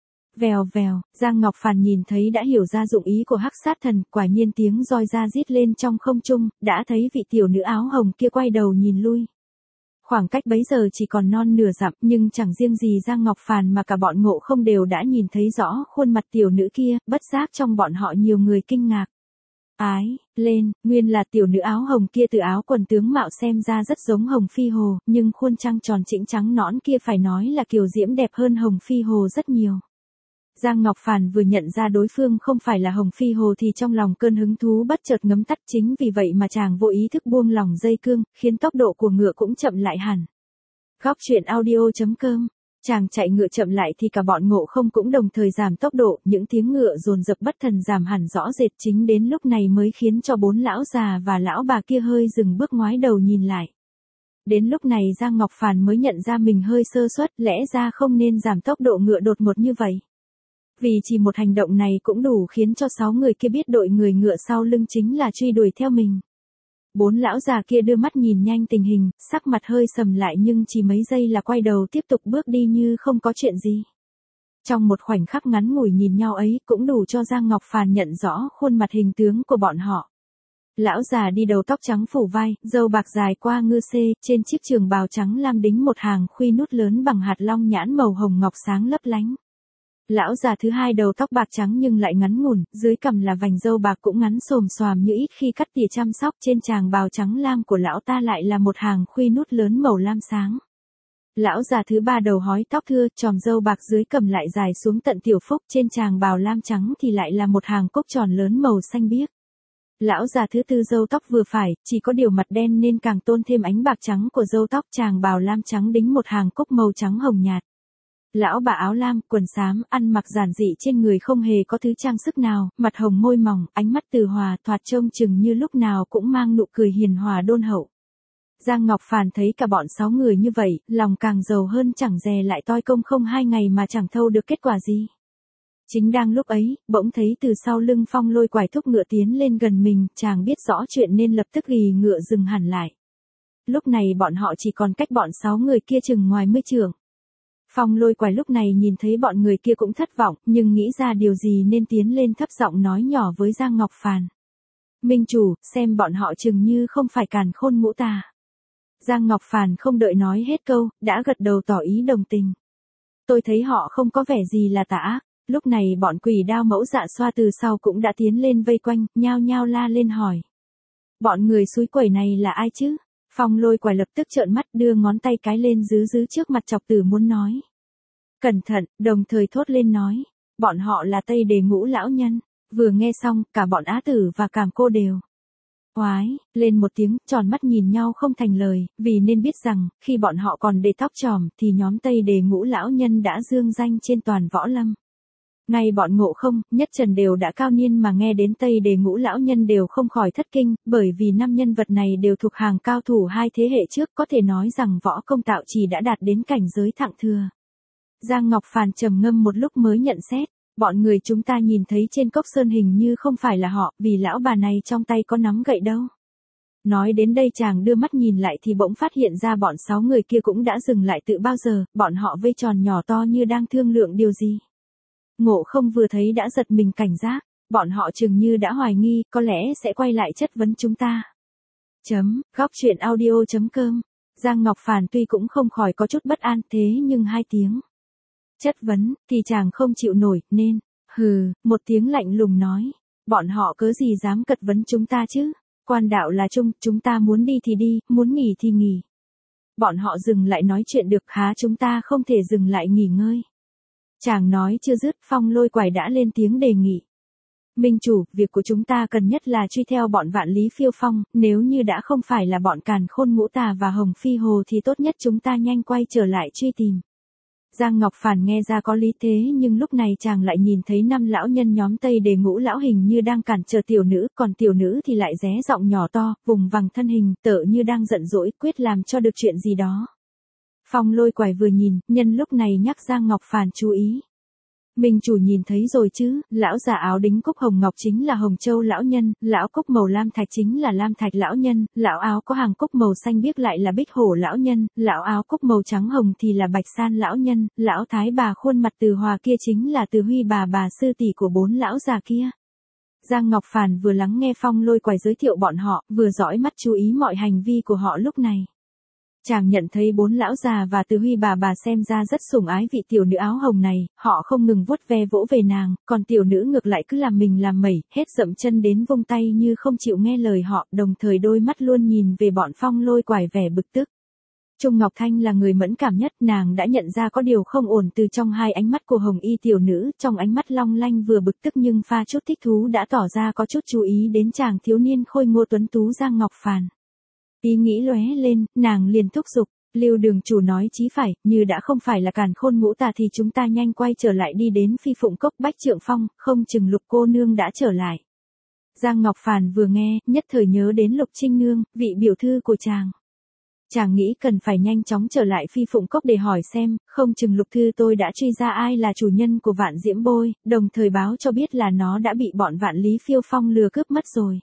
Speaker 1: Vèo vèo, Giang Ngọc Phàn nhìn thấy đã hiểu ra dụng ý của Hắc Sát Thần, quả nhiên tiếng roi ra rít lên trong không trung, đã thấy vị tiểu nữ áo hồng kia quay đầu nhìn lui. Khoảng cách bấy giờ chỉ còn non nửa dặm, nhưng chẳng riêng gì Giang Ngọc Phàn mà cả bọn Ngộ không đều đã nhìn thấy rõ khuôn mặt tiểu nữ kia, bất giác trong bọn họ nhiều người kinh ngạc. Ái, lên, nguyên là tiểu nữ áo hồng kia, từ áo quần tướng mạo xem ra rất giống Hồng Phi Hồ, nhưng khuôn trăng tròn chỉnh trắng nõn kia phải nói là kiều diễm đẹp hơn Hồng Phi Hồ rất nhiều. Giang Ngọc Phàn vừa nhận ra đối phương không phải là Hồng Phi Hồ thì trong lòng cơn hứng thú bất chợt ngấm tắt, chính vì vậy mà chàng vô ý thức buông lỏng dây cương, khiến tốc độ của ngựa cũng chậm lại hẳn. Góc truyện audio.com. Chàng chạy ngựa chậm lại thì cả bọn Ngộ không cũng đồng thời giảm tốc độ, những tiếng ngựa dồn dập bất thần giảm hẳn rõ rệt, chính đến lúc này mới khiến cho 4 lão già và lão bà kia hơi dừng bước ngoái đầu nhìn lại. Đến lúc này Giang Ngọc Phàn mới nhận ra mình hơi sơ suất, lẽ ra không nên giảm tốc độ ngựa đột ngột như vậy. Vì chỉ một hành động này cũng đủ khiến cho 6 người kia biết đội người ngựa sau lưng chính là truy đuổi theo mình. 4 lão già kia đưa mắt nhìn nhanh tình hình, sắc mặt hơi sầm lại nhưng chỉ mấy giây là quay đầu tiếp tục bước đi như không có chuyện gì. Trong một khoảnh khắc ngắn ngủi nhìn nhau ấy cũng đủ cho Giang Ngọc Phàn nhận rõ khuôn mặt hình tướng của bọn họ. Lão già đi đầu tóc trắng phủ vai, râu bạc dài qua ngư xê, trên chiếc trường bào trắng lam đính một hàng khuy nút lớn bằng hạt long nhãn màu hồng ngọc sáng lấp lánh. Lão già thứ hai đầu tóc bạc trắng nhưng lại ngắn ngủn, dưới cằm là vành râu bạc cũng ngắn xồm xoàm như ít khi cắt tỉa chăm sóc, trên tràng bào trắng lam của lão ta lại là một hàng khuy nút lớn màu lam sáng. Lão già thứ ba đầu hói tóc thưa, chòm râu bạc dưới cằm lại dài xuống tận tiểu phúc, trên tràng bào lam trắng thì lại là một hàng cúc tròn lớn màu xanh biếc. Lão già thứ tư râu tóc vừa phải, chỉ có điều mặt đen nên càng tôn thêm ánh bạc trắng của râu tóc, tràng bào lam trắng đính một hàng cúc màu trắng hồng nhạt. Lão bà áo lam, quần xám, ăn mặc giản dị, trên người không hề có thứ trang sức nào, mặt hồng môi mỏng, ánh mắt từ hòa, thoạt trông chừng như lúc nào cũng mang nụ cười hiền hòa đôn hậu. Giang Ngọc Phàn thấy cả bọn 6 người như vậy, lòng càng giàu hơn, chẳng dè lại toi công không 2 ngày mà chẳng thâu được kết quả gì. Chính đang lúc ấy, bỗng thấy từ sau lưng Phong Lôi Quải thúc ngựa tiến lên gần mình, chàng biết rõ chuyện nên lập tức ghì ngựa dừng hẳn lại. Lúc này bọn họ chỉ còn cách bọn 6 người kia chừng ngoài 10 trượng. Phong Lôi Quải lúc này nhìn thấy bọn người kia cũng thất vọng, nhưng nghĩ ra điều gì nên tiến lên thấp giọng nói nhỏ với Giang Ngọc Phàn. Minh chủ, xem bọn họ chừng như không phải càn khôn ngũ tà. Giang Ngọc Phàn không đợi nói hết câu, đã gật đầu tỏ ý đồng tình. Tôi thấy họ không có vẻ gì là tà ác. Lúc này bọn Quỷ Đao Mẫu Dạ Xoa từ sau cũng đã tiến lên vây quanh, nhao nhao la lên hỏi. Bọn người xúi quẩy này là ai chứ? Phong Lôi Quải lập tức trợn mắt, đưa ngón tay cái lên giữ trước mặt Chọc Tử muốn nói. Cẩn thận, đồng thời thốt lên nói. Bọn họ là Tây Đề Ngũ lão nhân. Vừa nghe xong, cả bọn Á Tử và Cảm Cô đều Oái, lên một tiếng, tròn mắt nhìn nhau không thành lời, vì nên biết rằng, khi bọn họ còn để tóc tròm, thì nhóm Tây Đề Ngũ lão nhân đã dương danh trên toàn võ lâm. Ngay bọn Ngộ Không, Nhất Trần đều đã cao niên mà nghe đến Tây Đề Ngũ lão nhân đều không khỏi thất kinh, bởi vì năm nhân vật này đều thuộc hàng cao thủ hai thế hệ trước, có thể nói rằng võ công tạo chỉ đã đạt đến cảnh giới thượng thừa. Giang Ngọc Phàn trầm ngâm một lúc mới nhận xét, bọn người chúng ta nhìn thấy trên cốc sơn hình như không phải là họ, vì lão bà này trong tay có nắm gậy đâu. Nói đến đây chàng đưa mắt nhìn lại thì bỗng phát hiện ra bọn 6 người kia cũng đã dừng lại từ bao giờ, bọn họ vây tròn nhỏ to như đang thương lượng điều gì. Ngộ Không vừa thấy đã giật mình cảnh giác, bọn họ chừng như đã hoài nghi, có lẽ sẽ quay lại chất vấn chúng ta. Góc truyện audio.com. Giang Ngọc Phàn tuy cũng không khỏi có chút bất an thế nhưng 2 tiếng chất vấn, thì chàng không chịu nổi, nên, một tiếng lạnh lùng nói, bọn họ cớ gì dám cật vấn chúng ta chứ, quan đạo là chung, chúng ta muốn đi thì đi, muốn nghỉ thì nghỉ. Bọn họ dừng lại nói chuyện được há chúng ta không thể dừng lại nghỉ ngơi. Chàng nói chưa dứt, Phong Lôi Quải đã lên tiếng đề nghị. Minh chủ, việc của chúng ta cần nhất là truy theo bọn Vạn Lý Phiêu Phong, nếu như đã không phải là bọn Càn Khôn Ngũ Tà và Hồng Phi Hồ thì tốt nhất chúng ta nhanh quay trở lại truy tìm. Giang Ngọc Phàn nghe ra có lý thế nhưng lúc này chàng lại nhìn thấy 5 lão nhân nhóm Tây Đề Ngũ lão hình như đang cản trở tiểu nữ, còn tiểu nữ thì lại ré giọng nhỏ to, vùng vằng thân hình, tựa như đang giận dỗi, quyết làm cho được chuyện gì đó. Phong Lôi Quải vừa nhìn, nhân lúc này nhắc Giang Ngọc Phàn chú ý. Minh chủ nhìn thấy rồi chứ, lão già áo đính cúc hồng ngọc chính là Hồng Châu lão nhân, lão cúc màu lam thạch chính là Lam Thạch lão nhân, lão áo có hàng cúc màu xanh biếc lại là Bích Hổ lão nhân, lão áo cúc màu trắng hồng thì là Bạch San lão nhân, lão thái bà khuôn mặt Từ Hòa kia chính là Từ Huy bà sư tỷ của 4 lão già kia. Giang Ngọc Phàn vừa lắng nghe Phong Lôi Quải giới thiệu bọn họ, vừa dõi mắt chú ý mọi hành vi của họ lúc này. Chàng nhận thấy 4 lão già và Từ Huy bà xem ra rất sủng ái vị tiểu nữ áo hồng này, họ không ngừng vuốt ve vỗ về nàng, còn tiểu nữ ngược lại cứ làm mình làm mẩy, hết dậm chân đến vung tay như không chịu nghe lời họ, đồng thời đôi mắt luôn nhìn về bọn Phong Lôi Quải vẻ bực tức. Trung Ngọc Thanh là người mẫn cảm nhất, nàng đã nhận ra có điều không ổn từ trong 2 ánh mắt của Hồng Y tiểu nữ, trong ánh mắt long lanh vừa bực tức nhưng pha chút thích thú đã tỏ ra có chút chú ý đến chàng thiếu niên khôi ngô tuấn tú Giang Ngọc Phàn. Ý nghĩ lóe lên, nàng liền thúc giục, Lưu đường chủ nói chí phải, như đã không phải là Càn Khôn Ngũ Tà thì chúng ta nhanh quay trở lại đi đến Phi Phụng Cốc Bách Trượng Phong, không chừng Lục cô nương đã trở lại. Giang Ngọc Phàn vừa nghe, nhất thời nhớ đến Lục Trinh Nương, vị biểu thư của chàng. Chàng nghĩ cần phải nhanh chóng trở lại Phi Phụng Cốc để hỏi xem, không chừng Lục thư tôi đã truy ra ai là chủ nhân của Vạn Diễm Bôi, đồng thời báo cho biết là nó đã bị bọn Vạn Lý Phiêu Phong lừa cướp mất rồi.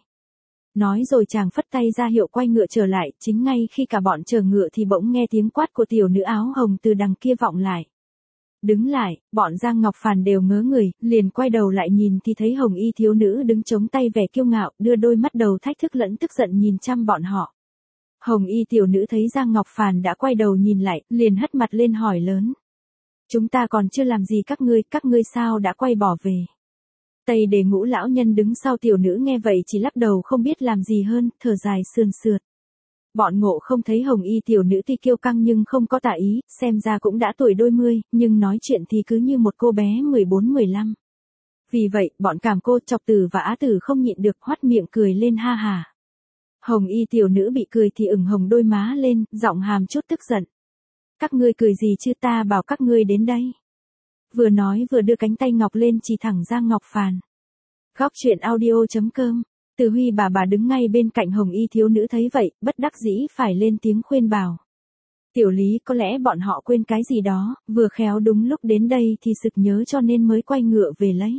Speaker 1: Nói rồi chàng phất tay ra hiệu quay ngựa trở lại, chính ngay khi cả bọn chờ ngựa thì bỗng nghe tiếng quát của tiểu nữ áo hồng từ đằng kia vọng lại. Đứng lại, bọn Giang Ngọc Phàn đều ngớ người, liền quay đầu lại nhìn thì thấy Hồng Y thiếu nữ đứng chống tay vẻ kiêu ngạo, đưa đôi mắt đầu thách thức lẫn tức giận nhìn chăm bọn họ. Hồng Y tiểu nữ thấy Giang Ngọc Phàn đã quay đầu nhìn lại, liền hất mặt lên hỏi lớn. Chúng ta còn chưa làm gì các ngươi sao đã quay bỏ về? Tây Đề Ngũ lão nhân đứng sau tiểu nữ nghe vậy chỉ lắc đầu không biết làm gì hơn, thở dài sườn sượt. Bọn Ngộ Không thấy Hồng Y tiểu nữ tuy kiêu căng nhưng không có tà ý, xem ra cũng đã tuổi đôi mươi, nhưng nói chuyện thì cứ như một cô bé 14-15. Vì vậy, bọn Cảm Cô, Chọc Tử và Á Tử không nhịn được hoắt miệng cười lên ha hà. Hồng Y tiểu nữ bị cười thì ửng hồng đôi má lên, giọng hàm chút tức giận. Các ngươi cười gì chứ, ta bảo các ngươi đến đây. Vừa nói vừa đưa cánh tay ngọc lên chỉ thẳng Giang Ngọc Phàn. Góc truyện audio.com. Từ Huy bà đứng ngay bên cạnh Hồng Y thiếu nữ thấy vậy, bất đắc dĩ phải lên tiếng khuyên bảo. Tiểu Lý, có lẽ bọn họ quên cái gì đó, vừa khéo đúng lúc đến đây thì sực nhớ cho nên mới quay ngựa về lấy.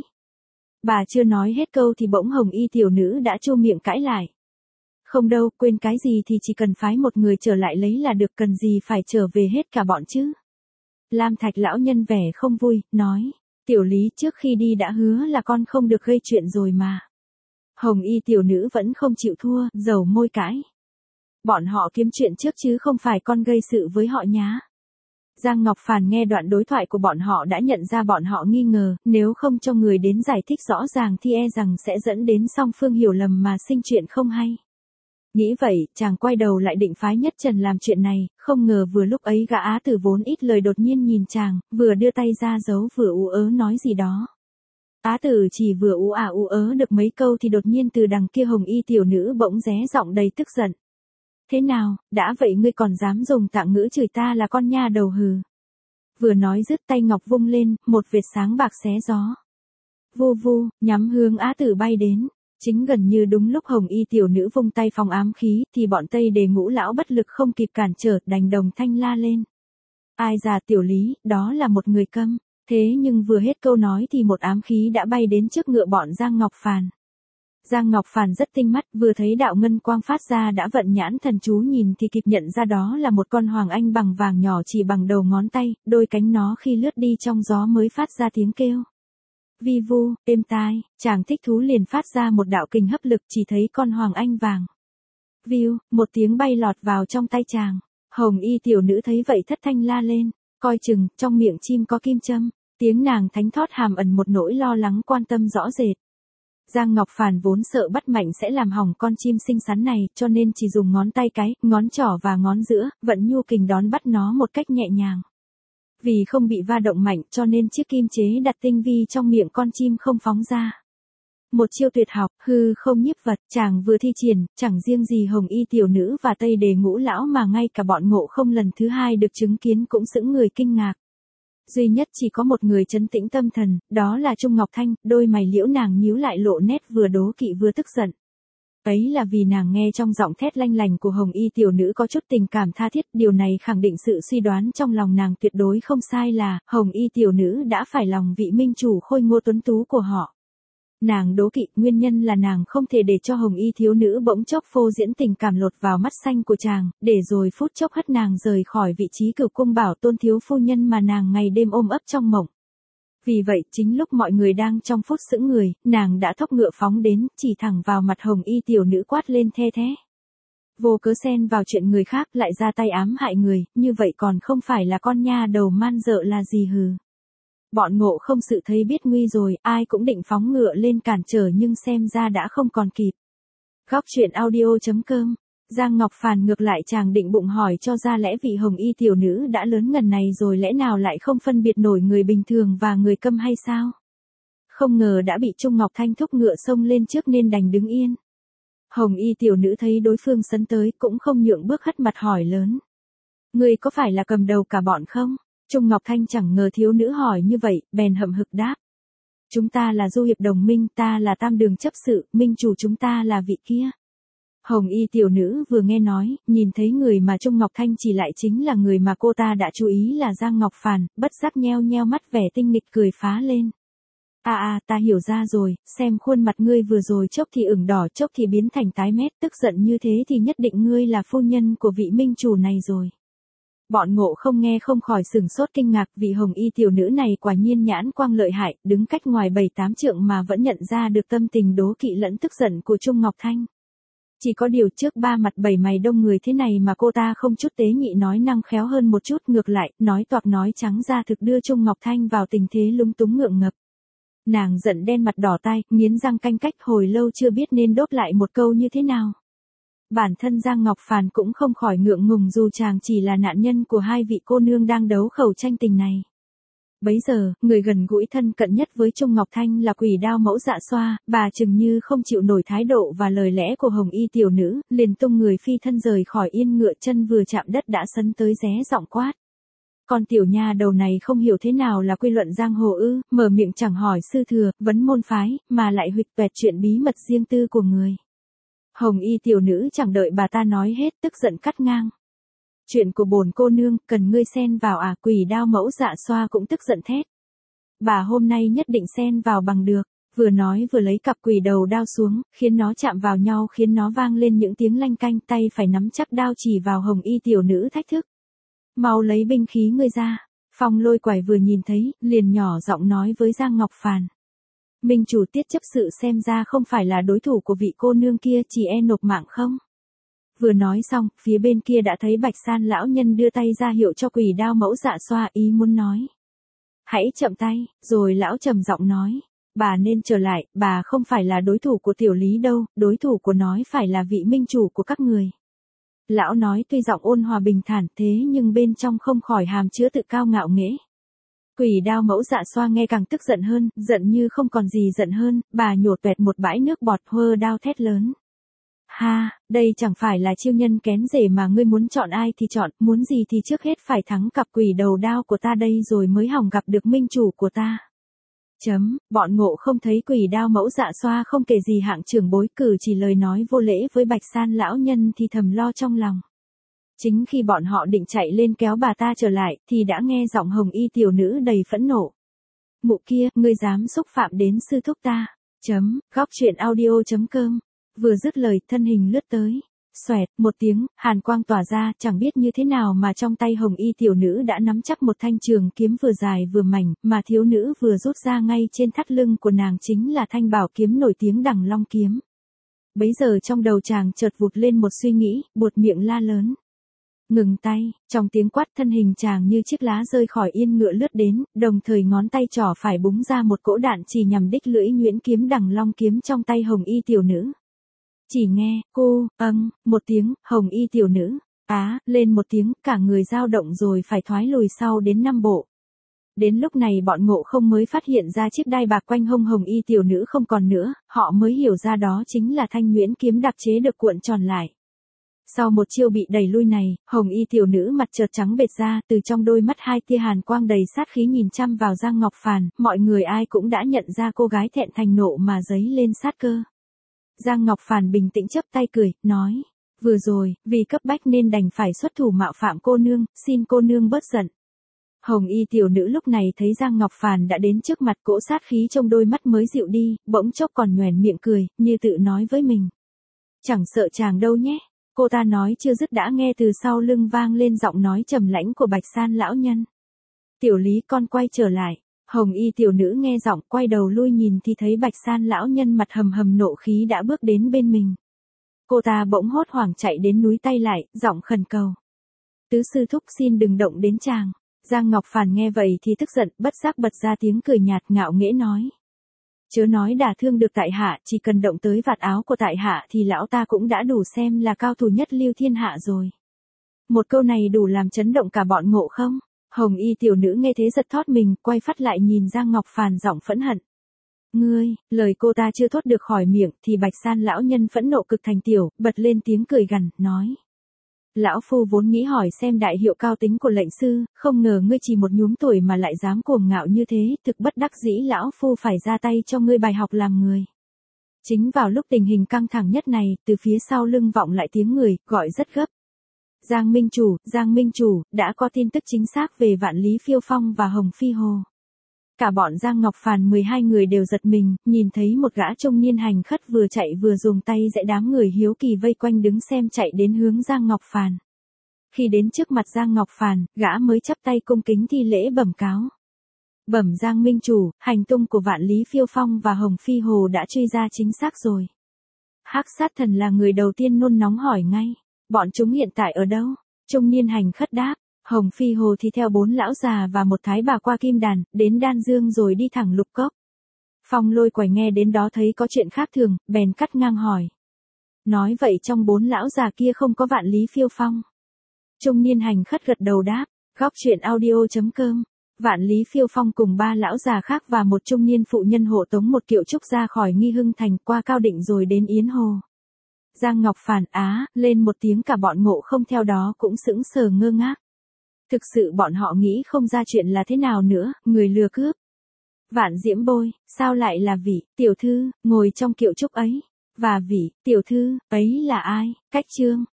Speaker 1: Bà chưa nói hết câu thì bỗng Hồng Y tiểu nữ đã chu miệng cãi lại. Không đâu, quên cái gì thì chỉ cần phái một người trở lại lấy là được, cần gì phải trở về hết cả bọn chứ. Lam Thạch lão nhân vẻ không vui, nói, Tiểu Lý trước khi đi đã hứa là con không được gây chuyện rồi mà. Hồng Y tiểu nữ vẫn không chịu thua, dầu môi cãi. Bọn họ kiếm chuyện trước chứ không phải con gây sự với họ nhá. Giang Ngọc Phàn nghe đoạn đối thoại của bọn họ đã nhận ra bọn họ nghi ngờ, nếu không cho người đến giải thích rõ ràng thì e rằng sẽ dẫn đến song phương hiểu lầm mà sinh chuyện không hay. Nghĩ vậy, chàng quay đầu lại định phái Nhất Trần làm chuyện này, không ngờ vừa lúc ấy gã Á Tử vốn ít lời đột nhiên nhìn chàng, vừa đưa tay ra giấu vừa ú ớ nói gì đó. Á Tử chỉ vừa ú à ú ớ được mấy câu thì đột nhiên từ đằng kia hồng y tiểu nữ bỗng ré giọng đầy tức giận. Thế nào, đã vậy ngươi còn dám dùng tạng ngữ chửi ta là con nha đầu hừ. Vừa nói dứt tay ngọc vung lên, một vệt sáng bạc xé gió. Vu vu, nhắm hướng Á Tử bay đến. Chính gần như đúng lúc hồng y tiểu nữ vung tay phòng ám khí, thì bọn Tây Đề Ngũ lão bất lực không kịp cản trở, đành đồng thanh la lên. Ai già tiểu lý, đó là một người câm. Thế nhưng vừa hết câu nói thì một ám khí đã bay đến trước ngựa bọn Giang Ngọc Phàn. Giang Ngọc Phàn rất tinh mắt, vừa thấy đạo ngân quang phát ra đã vận nhãn thần chú nhìn thì kịp nhận ra đó là một con hoàng anh bằng vàng nhỏ chỉ bằng đầu ngón tay, đôi cánh nó khi lướt đi trong gió mới phát ra tiếng kêu. Vi vu, êm tai, chàng thích thú liền phát ra một đạo kình hấp lực chỉ thấy con hoàng anh vàng. Viu, một tiếng bay lọt vào trong tay chàng. Hồng y tiểu nữ thấy vậy thất thanh la lên, coi chừng, trong miệng chim có kim châm, tiếng nàng thánh thót hàm ẩn một nỗi lo lắng quan tâm rõ rệt. Giang Ngọc Phàn vốn sợ bắt mạnh sẽ làm hỏng con chim xinh xắn này, cho nên chỉ dùng ngón tay cái, ngón trỏ và ngón giữa, vận nhu kình đón bắt nó một cách nhẹ nhàng. Vì không bị va động mạnh cho nên chiếc kim chế đặt tinh vi trong miệng con chim không phóng ra. Một chiêu tuyệt học, hư không nhiếp vật, chàng vừa thi triển, chẳng riêng gì hồng y tiểu nữ và Tây Đề Ngũ lão mà ngay cả bọn Ngộ Không lần thứ hai được chứng kiến cũng sững người kinh ngạc. Duy nhất chỉ có một người trấn tĩnh tâm thần, đó là Trung Ngọc Thanh, đôi mày liễu nàng nhíu lại lộ nét vừa đố kỵ vừa tức giận. Ấy là vì nàng nghe trong giọng thét lanh lành của hồng y tiểu nữ có chút tình cảm tha thiết, điều này khẳng định sự suy đoán trong lòng nàng tuyệt đối không sai là, hồng y tiểu nữ đã phải lòng vị minh chủ khôi ngô tuấn tú của họ. Nàng đố kỵ, nguyên nhân là nàng không thể để cho hồng y thiếu nữ bỗng chốc phô diễn tình cảm lột vào mắt xanh của chàng, để rồi phút chốc hất nàng rời khỏi vị trí cửu cung bảo tôn thiếu phu nhân mà nàng ngày đêm ôm ấp trong mộng. Vì vậy, chính lúc mọi người đang trong phút sững người, nàng đã thốc ngựa phóng đến, chỉ thẳng vào mặt hồng y tiểu nữ quát lên the thé. Vô cớ xen vào chuyện người khác lại ra tay ám hại người, như vậy còn không phải là con nha đầu man dợ là gì hừ. Bọn Ngộ Không sự thấy biết nguy rồi, ai cũng định phóng ngựa lên cản trở nhưng xem ra đã không còn kịp. Góc truyện audio.com, Giang Ngọc Phàn ngược lại chàng định bụng hỏi cho ra lẽ vị hồng y tiểu nữ đã lớn ngần này rồi lẽ nào lại không phân biệt nổi người bình thường và người câm hay sao? Không ngờ đã bị Trung Ngọc Thanh thúc ngựa xông lên trước nên đành đứng yên. Hồng y tiểu nữ thấy đối phương sấn tới cũng không nhượng bước hất mặt hỏi lớn. Người có phải là cầm đầu cả bọn không? Trung Ngọc Thanh chẳng ngờ thiếu nữ hỏi như vậy, bèn hậm hực đáp. Chúng ta là du hiệp đồng minh, ta là tam đường chấp sự, minh chủ chúng ta là vị kia. Hồng y tiểu nữ vừa nghe nói, nhìn thấy người mà Trung Ngọc Thanh chỉ lại chính là người mà cô ta đã chú ý là Giang Ngọc Phàn, bất giác nheo nheo mắt vẻ tinh nghịch cười phá lên. Ta hiểu ra rồi, xem khuôn mặt ngươi vừa rồi chốc thì ửng đỏ chốc thì biến thành tái mét, tức giận như thế thì nhất định ngươi là phu nhân của vị minh chủ này rồi. Bọn Ngộ Không nghe không khỏi sửng sốt kinh ngạc vì hồng y tiểu nữ này quả nhiên nhãn quang lợi hại, đứng cách ngoài 7-8 trượng mà vẫn nhận ra được tâm tình đố kỵ lẫn tức giận của Trung Ngọc Thanh. Chỉ có điều trước ba mặt bảy mày đông người thế này mà cô ta không chút tế nhị nói năng khéo hơn một chút, ngược lại, nói toạc nói trắng ra thực đưa Trung Ngọc Thanh vào tình thế lúng túng ngượng ngập. Nàng giận đen mặt đỏ tai, nghiến răng canh cách hồi lâu chưa biết nên đốt lại một câu như thế nào. Bản thân Giang Ngọc Phàn cũng không khỏi ngượng ngùng dù chàng chỉ là nạn nhân của hai vị cô nương đang đấu khẩu tranh tình này. Bấy giờ, người gần gũi thân cận nhất với Trung Ngọc Thanh là Quỷ Đao Mẫu Dạ Xoa, bà chừng như không chịu nổi thái độ và lời lẽ của hồng y tiểu nữ, liền tung người phi thân rời khỏi yên ngựa, chân vừa chạm đất đã sấn tới ré giọng quát. Con tiểu nha đầu này không hiểu thế nào là quy luận giang hồ ư, mở miệng chẳng hỏi sư thừa, vấn môn phái, mà lại huỵch toẹt chuyện bí mật riêng tư của người. Hồng y tiểu nữ chẳng đợi bà ta nói hết, tức giận cắt ngang. Chuyện của bổn cô nương, cần ngươi xen vào à? Quỷ Đao Mẫu Dạ Xoa cũng tức giận thét. Bà hôm nay nhất định xen vào bằng được. Vừa nói vừa lấy cặp quỷ đầu đao xuống, khiến nó chạm vào nhau, khiến nó vang lên những tiếng lanh canh, tay phải nắm chắc đao chỉ vào hồng y tiểu nữ thách thức. Mau lấy binh khí ngươi ra. Phong Lôi Quải vừa nhìn thấy, liền nhỏ giọng nói với Giang Ngọc Phàn. Minh chủ Tiết chấp sự xem ra không phải là đối thủ của vị cô nương kia, chỉ nộp mạng không? Vừa nói xong, phía bên kia đã thấy Bạch San lão nhân đưa tay ra hiệu cho Quỷ Đao Mẫu Dạ Xoa, ý muốn nói. Hãy chậm tay, rồi lão trầm giọng nói. Bà nên trở lại, bà không phải là đối thủ của tiểu lý đâu, đối thủ của nói phải là vị minh chủ của các người. Lão nói tuy giọng ôn hòa bình thản thế nhưng bên trong không khỏi hàm chứa tự cao ngạo nghễ. Quỷ Đao Mẫu Dạ Xoa nghe càng tức giận hơn, giận như không còn gì giận hơn, bà nhổ toẹt một bãi nước bọt, hơ đao thét lớn. Ha, đây chẳng phải là chiêu nhân kén rể mà ngươi muốn chọn ai thì chọn, muốn gì thì trước hết phải thắng cặp quỷ đầu đao của ta đây rồi mới hòng gặp được minh chủ của ta. Bọn Ngộ không thấy Quỷ Đao Mẫu Dạ Xoa không kể gì hạng trưởng bối, cử chỉ lời nói vô lễ với Bạch San lão nhân thì thầm lo trong lòng. Chính khi bọn họ định chạy lên kéo bà ta trở lại, thì đã nghe giọng hồng y tiểu nữ đầy phẫn nộ. Mụ kia, ngươi dám xúc phạm đến sư thúc ta. Góc truyện audio.com. Vừa dứt lời, thân hình lướt tới. Xoẹt, một tiếng, hàn quang tỏa ra, chẳng biết như thế nào mà trong tay hồng y tiểu nữ đã nắm chắc một thanh trường kiếm vừa dài vừa mảnh, mà thiếu nữ vừa rút ra ngay trên thắt lưng của nàng chính là thanh bảo kiếm nổi tiếng Đằng Long kiếm. Bấy giờ trong đầu chàng chợt vụt lên một suy nghĩ, buột miệng la lớn. Ngừng tay, trong tiếng quát thân hình chàng như chiếc lá rơi khỏi yên ngựa lướt đến, đồng thời ngón tay trỏ phải búng ra một cỗ đạn chỉ nhằm đích lưỡi nhuyễn kiếm Đằng Long kiếm trong tay hồng y tiểu nữ. Chỉ nghe, một tiếng, hồng y tiểu nữ, lên một tiếng, cả người dao động rồi phải thoái lùi sau đến 5 bộ. Đến lúc này bọn Ngộ không mới phát hiện ra chiếc đai bạc quanh hông hồng y tiểu nữ không còn nữa, họ mới hiểu ra đó chính là thanh nhuyễn kiếm đặc chế được cuộn tròn lại. Sau một chiêu bị đẩy lui này, hồng y tiểu nữ mặt chợt trắng bệch ra, từ trong đôi mắt hai tia hàn quang đầy sát khí nhìn chăm vào Giang Ngọc Phàn, mọi người ai cũng đã nhận ra cô gái thẹn thành nộ mà giấy lên sát cơ. Giang Ngọc Phàn bình tĩnh chắp tay cười, nói, vừa rồi, vì cấp bách nên đành phải xuất thủ mạo phạm cô nương, xin cô nương bớt giận. Hồng y tiểu nữ lúc này thấy Giang Ngọc Phàn đã đến trước mặt, cỗ sát khí trong đôi mắt mới dịu đi, bỗng chốc còn nhoẻn miệng cười, như tự nói với mình. Chẳng sợ chàng đâu nhé. Cô ta nói chưa dứt đã nghe từ sau lưng vang lên giọng nói trầm lãnh của Bạch San lão nhân. Tiểu Lý con quay trở lại. Hồng y tiểu nữ nghe giọng quay đầu lui nhìn thì thấy Bạch San lão nhân mặt hầm hầm nộ khí đã bước đến bên mình. Cô ta bỗng hốt hoảng chạy đến núi tay lại, giọng khẩn cầu. Tứ sư thúc xin đừng động đến chàng. Giang Ngọc Phàn nghe vậy thì tức giận, bất giác bật ra tiếng cười nhạt ngạo nghễ nói. Chớ nói đả thương được tại hạ, chỉ cần động tới vạt áo của tại hạ thì lão ta cũng đã đủ xem là cao thủ nhất lưu thiên hạ rồi. Một câu này đủ làm chấn động cả bọn Ngộ không? Hồng y tiểu nữ nghe thế giật thót mình, quay phát lại nhìn Giang Ngọc Phàn giọng phẫn hận. Ngươi, lời cô ta chưa thốt được khỏi miệng thì Bạch San lão nhân phẫn nộ cực thành tiểu, bật lên tiếng cười gằn, nói. Lão phu vốn nghĩ hỏi xem đại hiệu cao tính của lệnh sư, không ngờ ngươi chỉ một nhúm tuổi mà lại dám cuồng ngạo như thế, thực bất đắc dĩ lão phu phải ra tay cho ngươi bài học làm người. Chính vào lúc tình hình căng thẳng nhất này, từ phía sau lưng vọng lại tiếng người, gọi rất gấp. Giang Minh Chủ, đã có tin tức chính xác về Vạn Lý Phiêu Phong và Hồng Phi Hồ. Cả bọn Giang Ngọc Phàn 12 người đều giật mình, nhìn thấy một gã trung niên hành khất vừa chạy vừa dùng tay giãy đám người hiếu kỳ vây quanh đứng xem chạy đến hướng Giang Ngọc Phàn. Khi đến trước mặt Giang Ngọc Phàn, gã mới chắp tay cung kính thi lễ bẩm cáo. Bẩm Giang Minh Chủ, hành tung của Vạn Lý Phiêu Phong và Hồng Phi Hồ đã truy ra chính xác rồi. Hắc Sát Thần là người đầu tiên nôn nóng hỏi ngay. Bọn chúng hiện tại ở đâu? Trung niên hành khất đáp. Hồng Phi Hồ thì theo 4 lão già và một thái bà qua Kim Đàn, đến Đan Dương rồi đi thẳng Lục Cốc. Phong Lôi Quải nghe đến đó thấy có chuyện khác thường, bèn cắt ngang hỏi. Nói vậy trong 4 lão già kia không có Vạn Lý Phiêu Phong. Trung niên hành khất gật đầu đáp. Góc truyện audio.com. Vạn Lý Phiêu Phong cùng 3 lão già khác và một trung niên phụ nhân hộ tống một kiệu trúc ra khỏi Nghi Hưng Thành qua Cao Định rồi đến Yến Hồ. Giang Ngọc Phàn lên một tiếng, cả bọn Ngộ không theo đó cũng sững sờ ngơ ngác. Thực sự bọn họ nghĩ không ra chuyện là thế nào nữa, người lừa cướp. Vạn Diễm Bôi, sao lại là vị, tiểu thư, ngồi trong kiệu trúc ấy. Và vị, tiểu thư, ấy là ai? Cách Trương,